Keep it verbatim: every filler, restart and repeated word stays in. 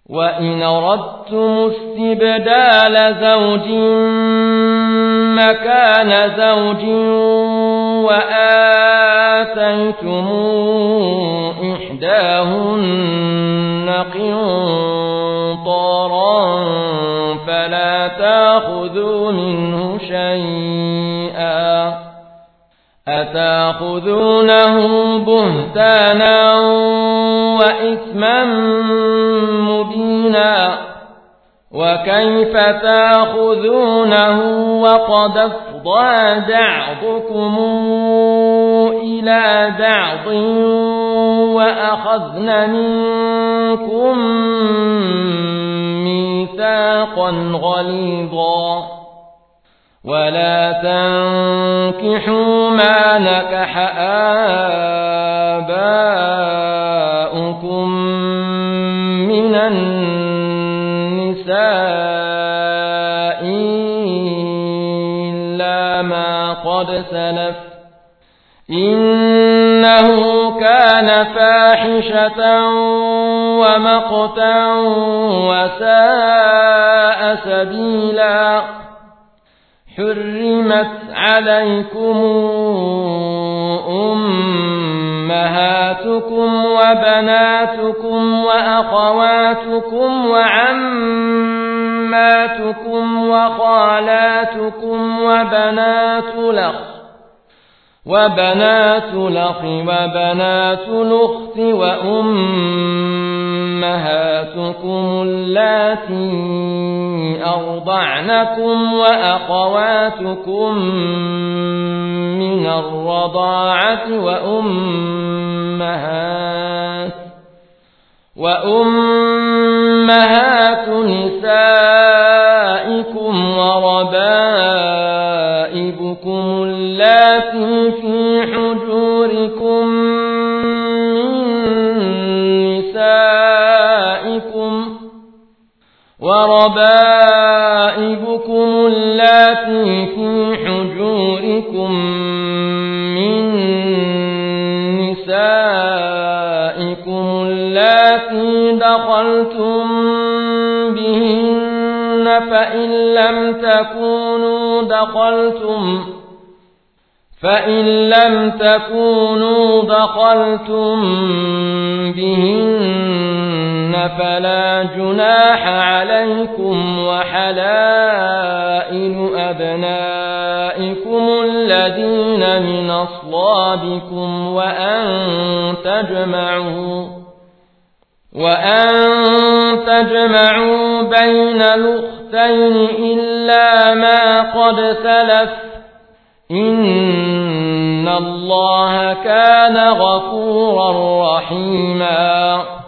وإن أردتم استبدال زوج مكان زوج وآتيتم إحداهن قنطارا فلا تأخذوا منه شيئا أتأخذونه بهتانا وإثما مبينا وكيف تأخذونه وقد أفضى بعضكم إلى بعض وأخذن منكم ميثاقا غليظا ولا تنكحوا ما نكح آباؤكم من النساء إلا ما قد سلف إنه كان فاحشة ومقتا وساء سبيلا حرمت عليكم أمهاتكم وبناتكم وأخواتكم وعماتكم وخالاتكم وبنات الأخ وبنات الأخ وبنات الأخت وأمهاتكم اللاتي أرضعنكم وأخواتكم من الرضاعة وأمهات وأمهات نسائكم وربائبكم اللاتي في حجوركم من نسائكم وربائبكم اللاتي في حجوركم من نسائكم اللاتي دخلتم بهن فإن لم تكونوا دخلتم فإن لم تكونوا دخلتم بهن فلا جناح عليكم وحلائل أبنائكم الذين من أصلابكم وأن تجمعوا وأن تجمعوا بين الأختين إلا ما قد سلف إن الله كان غفورا رحيما.